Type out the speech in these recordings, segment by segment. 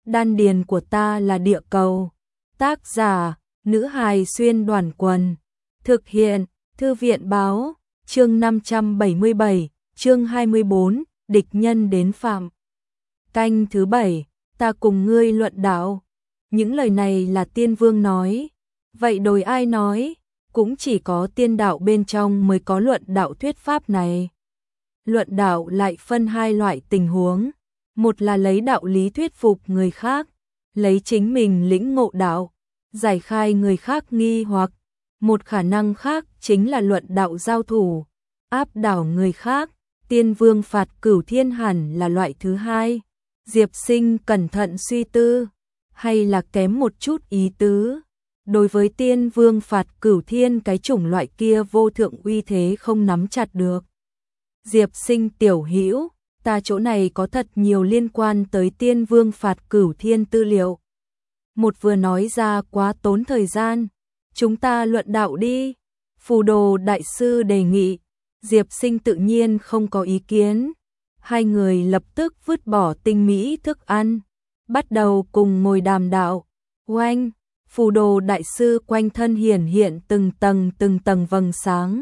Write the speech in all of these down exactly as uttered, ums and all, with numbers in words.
đan điền của ta là địa cầu. Tác giả, nữ hài xuyên đoàn quần. Thực hiện, thư viện báo, chương năm trăm bảy mươi bảy, chương hai mươi bốn, địch nhân đến phạm. Canh thứ bảy, ta cùng ngươi luận đạo. Những lời này là Tiên Vương nói. Vậy đồi ai nói? Cũng chỉ có tiên đạo bên trong mới có luận đạo thuyết pháp này. Luận đạo lại phân hai loại tình huống. Một là lấy đạo lý thuyết phục người khác, lấy chính mình lĩnh ngộ đạo, giải khai người khác nghi hoặc. Một khả năng khác chính là luận đạo giao thủ, áp đảo người khác. Tiên Vương phạt Cửu Thiên hẳn là loại thứ hai. Diệp Sinh cẩn thận suy tư, hay là kém một chút ý tứ. Đối với Tiên Vương phạt Cửu Thiên, cái chủng loại kia vô thượng uy thế không nắm chặt được. Diệp Sinh tiểu hữu, ta chỗ này có thật nhiều liên quan tới Tiên Vương phạt Cửu Thiên tư liệu. Một vừa nói ra quá tốn thời gian, chúng ta luận đạo đi. Phù Đồ đại sư đề nghị. Diệp Sinh tự nhiên không có ý kiến. Hai người lập tức vứt bỏ tinh mỹ thức ăn, bắt đầu cùng ngồi đàm đạo. Oanh, Phù Đồ đại sư quanh thân hiển hiện từng tầng từng tầng vầng sáng.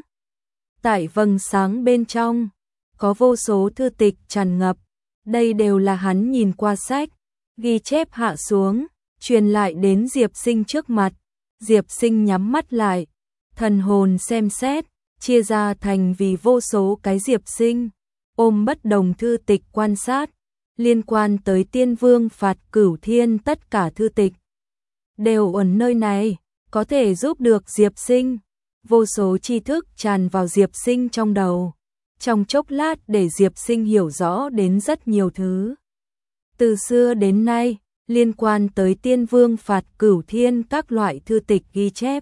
Tại vầng sáng bên trong có vô số thư tịch tràn ngập. Đây đều là hắn nhìn qua sách, ghi chép hạ xuống, truyền lại đến Diệp Sinh trước mặt. Diệp Sinh nhắm mắt lại, thần hồn xem xét, chia ra thành vì vô số cái Diệp Sinh, ôm bất đồng thư tịch quan sát, liên quan tới Tiên Vương phạt Cửu Thiên tất cả thư tịch đều ở nơi này, có thể giúp được Diệp Sinh. Vô số tri thức tràn vào Diệp Sinh trong đầu, trong chốc lát để Diệp Sinh hiểu rõ đến rất nhiều thứ. Từ xưa đến nay, liên quan tới Tiên Vương phạt Cửu Thiên các loại thư tịch ghi chép,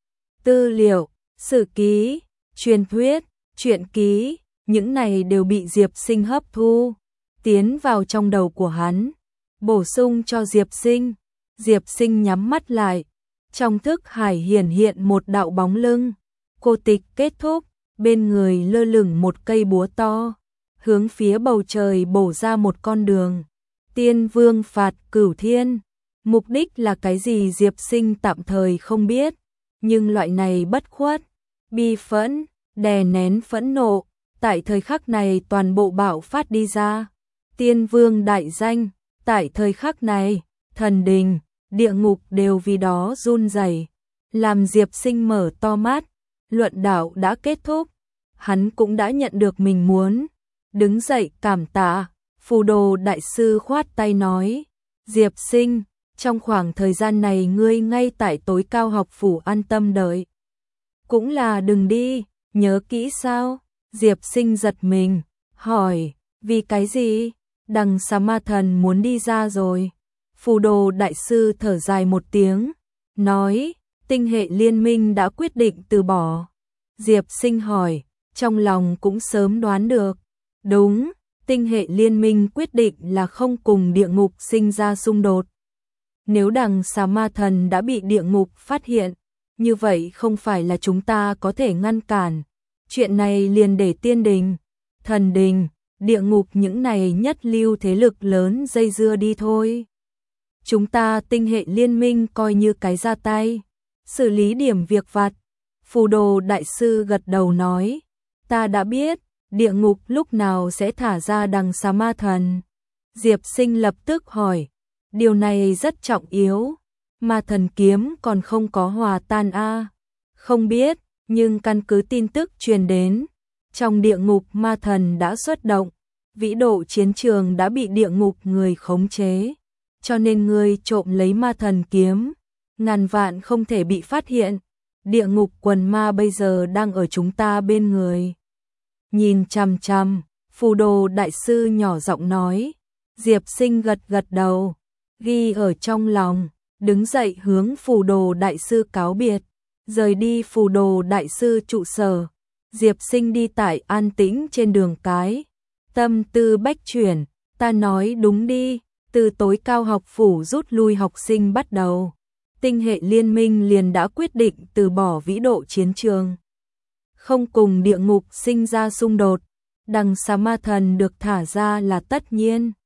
tư liệu, sử ký, truyền thuyết, truyện ký, những này đều bị Diệp Sinh hấp thu, tiến vào trong đầu của hắn, bổ sung cho Diệp Sinh. Diệp Sinh nhắm mắt lại, trong thức hải hiển hiện một đạo bóng lưng. Cô tịch kết thúc, bên người lơ lửng một cây búa to, hướng phía bầu trời bổ ra một con đường. Tiên Vương phạt Cửu Thiên, mục đích là cái gì Diệp Sinh tạm thời không biết, nhưng loại này bất khuất, bi phẫn, đè nén phẫn nộ, tại thời khắc này toàn bộ bạo phát đi ra. Tiên Vương đại danh, tại thời khắc này, thần đình, địa ngục đều vì đó run rẩy. Làm Diệp Sinh mở to mắt, luận đạo đã kết thúc, hắn cũng đã nhận được mình muốn. Đứng dậy cảm tạ, Phù Đồ đại sư khoát tay nói, Diệp Sinh, trong khoảng thời gian này ngươi ngay tại Tối Cao học phủ an tâm đợi. Cũng là đừng đi, nhớ kỹ sao? Diệp Sinh giật mình, hỏi, vì cái gì? Đằng Xà Ma Thần muốn đi ra rồi. Phù Đồ đại sư thở dài một tiếng, nói, tinh hệ liên minh đã quyết định từ bỏ. Diệp Sinh hỏi, trong lòng cũng sớm đoán được. Đúng, tinh hệ liên minh quyết định là không cùng địa ngục sinh ra xung đột. Nếu đằng Xà Ma Thần đã bị địa ngục phát hiện, như vậy không phải là chúng ta có thể ngăn cản. Chuyện này liền để tiên đình, thần đình, địa ngục những này nhất lưu thế lực lớn dây dưa đi thôi. Chúng ta tinh hệ liên minh coi như cái ra tay, xử lý điểm việc vặt. Phù Đồ đại sư gật đầu nói, ta đã biết, địa ngục lúc nào sẽ thả ra đằng Xà Ma Thần. Diệp Sinh lập tức hỏi, điều này rất trọng yếu, Ma Thần kiếm còn không có hòa tan a? À? Không biết, nhưng căn cứ tin tức truyền đến, trong địa ngục Ma Thần đã xuất động, vĩ độ chiến trường đã bị địa ngục người khống chế, cho nên ngươi trộm lấy Ma Thần kiếm, ngàn vạn không thể bị phát hiện. Địa ngục quần ma bây giờ đang ở chúng ta bên người. Nhìn chằm chằm, Phù Đồ đại sư nhỏ giọng nói. Diệp Sinh gật gật đầu, ghi ở trong lòng, đứng dậy hướng Phù Đồ đại sư cáo biệt, rời đi Phù Đồ đại sư trụ sở. Diệp Sinh đi tại an tĩnh trên đường cái, tâm tư bách chuyển, ta nói đúng đi, từ Tối Cao học phủ rút lui học sinh bắt đầu, tinh hệ liên minh liền đã quyết định từ bỏ vĩ độ chiến trường, không cùng địa ngục sinh ra xung đột. Đằng Xà Ma Thần được thả ra là tất nhiên.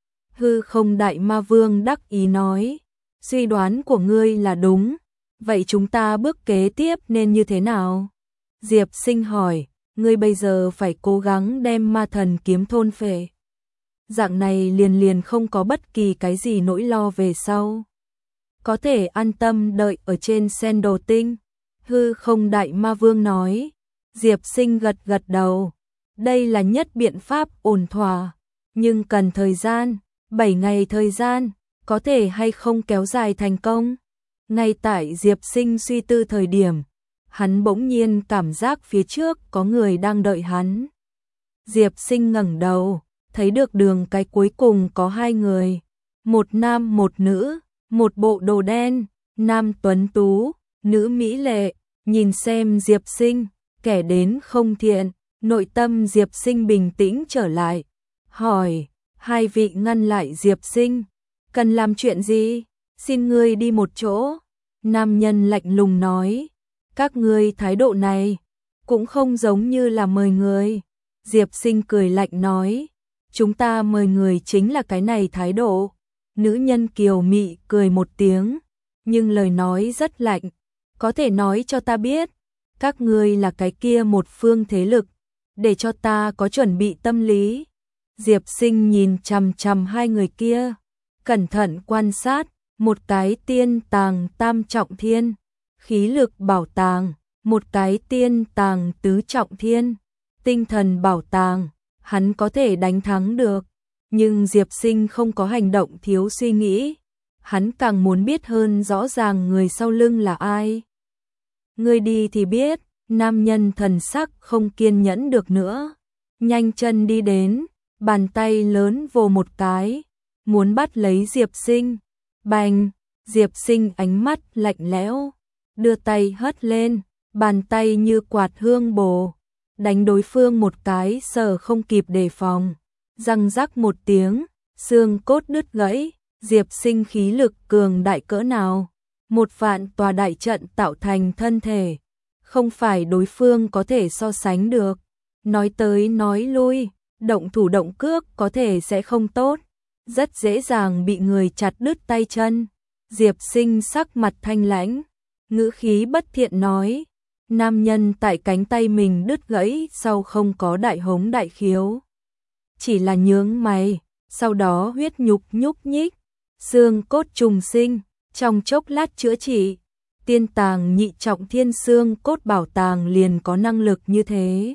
Hư không đại ma vương đắc ý nói, suy đoán của ngươi là đúng, vậy chúng ta bước kế tiếp nên như thế nào? Diệp Sinh hỏi, ngươi bây giờ phải cố gắng đem ma thần kiếm thôn phệ. Dạng này liền liền không có bất kỳ cái gì nỗi lo về sau. Có thể an tâm đợi ở trên sen đồ tinh. Hư không đại ma vương nói. Diệp Sinh gật gật đầu. Đây là nhất biện pháp ổn thỏa. Nhưng cần thời gian. bảy ngày thời gian. Có thể hay không kéo dài thành công. Ngay tại Diệp Sinh suy tư thời điểm. Hắn bỗng nhiên cảm giác phía trước có người đang đợi hắn. Diệp Sinh ngẩng đầu. Thấy được đường cái cuối cùng có hai người. Một nam một nữ. Một bộ đồ đen. Nam tuấn tú. Nữ mỹ lệ. Nhìn xem Diệp Sinh. Kẻ đến không thiện. Nội tâm Diệp Sinh bình tĩnh trở lại. Hỏi. Hai vị ngăn lại Diệp Sinh. Cần làm chuyện gì? Xin ngươi đi một chỗ. Nam nhân lạnh lùng nói. Các ngươi thái độ này. Cũng không giống như là mời người. Diệp Sinh cười lạnh nói. Chúng ta mời người chính là cái này thái độ. Nữ nhân kiều mị cười một tiếng. Nhưng lời nói rất lạnh. Có thể nói cho ta biết. Các ngươi là cái kia một phương thế lực. Để cho ta có chuẩn bị tâm lý. Diệp Sinh nhìn chằm chằm hai người kia. Cẩn thận quan sát. Một cái tiên tàng tam trọng thiên. Khí lực bảo tàng. Một cái tiên tàng tứ trọng thiên. Tinh thần bảo tàng. Hắn có thể đánh thắng được. Nhưng Diệp Sinh không có hành động thiếu suy nghĩ. Hắn càng muốn biết hơn rõ ràng người sau lưng là ai. Ngươi đi thì biết. Nam nhân thần sắc không kiên nhẫn được nữa. Nhanh chân đi đến. Bàn tay lớn vồ một cái. Muốn bắt lấy Diệp Sinh. Bành. Diệp Sinh ánh mắt lạnh lẽo. Đưa tay hất lên. Bàn tay như quạt hương bồ. Đánh đối phương một cái sờ không kịp đề phòng. Răng rắc một tiếng. Xương cốt đứt gãy. Diệp Sinh khí lực cường đại cỡ nào. Một vạn tòa đại trận tạo thành thân thể. Không phải đối phương có thể so sánh được. Nói tới nói lui. Động thủ động cước có thể sẽ không tốt. Rất dễ dàng bị người chặt đứt tay chân. Diệp Sinh sắc mặt thanh lãnh. Ngữ khí bất thiện nói. Nam nhân tại cánh tay mình đứt gãy sau không có đại hống đại khiếu. Chỉ là nhướng mày. Sau đó huyết nhục nhúc nhích. Xương cốt trùng sinh. Trong chốc lát chữa trị. Tiên tàng nhị trọng thiên xương cốt bảo tàng liền có năng lực như thế.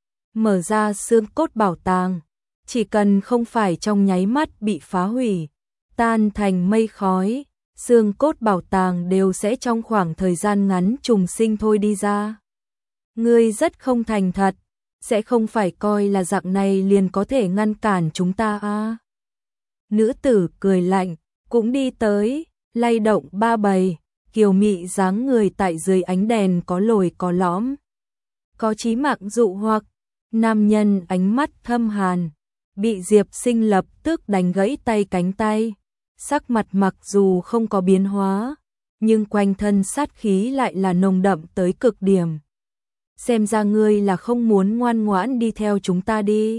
Mở ra xương cốt bảo tàng. Chỉ cần không phải trong nháy mắt bị phá hủy. Tan thành mây khói. Xương cốt bảo tàng đều sẽ trong khoảng thời gian ngắn trùng sinh thôi đi ra. Ngươi rất không thành thật. Sẽ không phải coi là dạng này liền có thể ngăn cản chúng ta à. Nữ tử cười lạnh. Cũng đi tới. Lay động ba bầy. Kiều mị dáng người tại dưới ánh đèn có lồi có lõm. Có chí mạng dụ hoặc. Nam nhân ánh mắt thâm hàn. Bị Diệp Sinh lập tức đánh gãy tay cánh tay. Sắc mặt mặc dù không có biến hóa. Nhưng quanh thân sát khí lại là nồng đậm tới cực điểm. Xem ra ngươi là không muốn ngoan ngoãn đi theo chúng ta đi.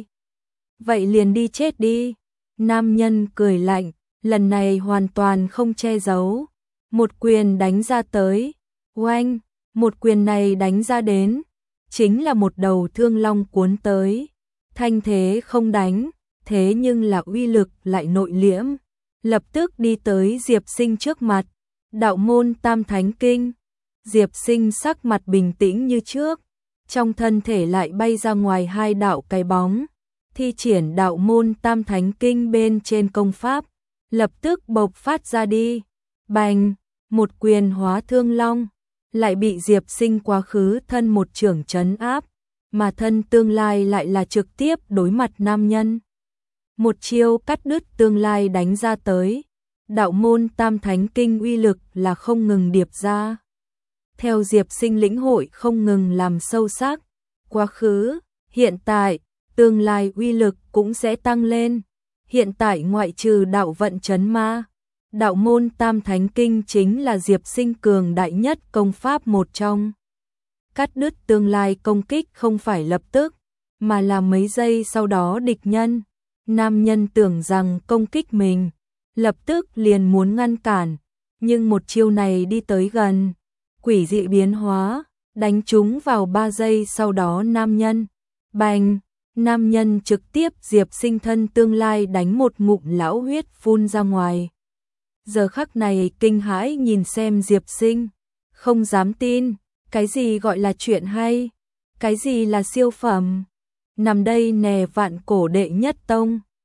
Vậy liền đi chết đi. Nam nhân cười lạnh. Lần này hoàn toàn không che giấu. Một quyền đánh ra tới. Oanh. Một quyền này đánh ra đến. Chính là một đầu thương long cuốn tới. Thanh thế không đánh. Thế nhưng là uy lực lại nội liễm. Lập tức đi tới Diệp Sinh trước mặt. Đạo môn tam thánh kinh. Diệp Sinh sắc mặt bình tĩnh như trước. Trong thân thể lại bay ra ngoài hai đạo cái bóng. Thi triển đạo môn tam thánh kinh bên trên công pháp. Lập tức bộc phát ra đi. Bành. Một quyền hóa thương long. Lại bị Diệp Sinh quá khứ thân một trưởng trấn áp. Mà thân tương lai lại là trực tiếp đối mặt nam nhân. Một chiêu cắt đứt tương lai đánh ra tới. Đạo môn tam thánh kinh uy lực là không ngừng điệp ra. Theo Diệp Sinh lĩnh hội không ngừng làm sâu sắc. Quá khứ, hiện tại, tương lai uy lực cũng sẽ tăng lên. Hiện tại ngoại trừ đạo vận chấn ma. Đạo môn tam thánh kinh chính là Diệp Sinh cường đại nhất công pháp một trong. Cắt đứt tương lai công kích không phải lập tức, mà là mấy giây sau đó địch nhân. Nam nhân tưởng rằng công kích mình, lập tức liền muốn ngăn cản, nhưng một chiêu này đi tới gần, quỷ dị biến hóa, đánh trúng vào ba giây sau đó nam nhân, bành, nam nhân trực tiếp Diệp Sinh thân tương lai đánh một ngụm lão huyết phun ra ngoài. Giờ khắc này kinh hãi nhìn xem Diệp Sinh, không dám tin, cái gì gọi là chuyện hay, cái gì là siêu phẩm, nằm đây nè vạn cổ đệ nhất tông.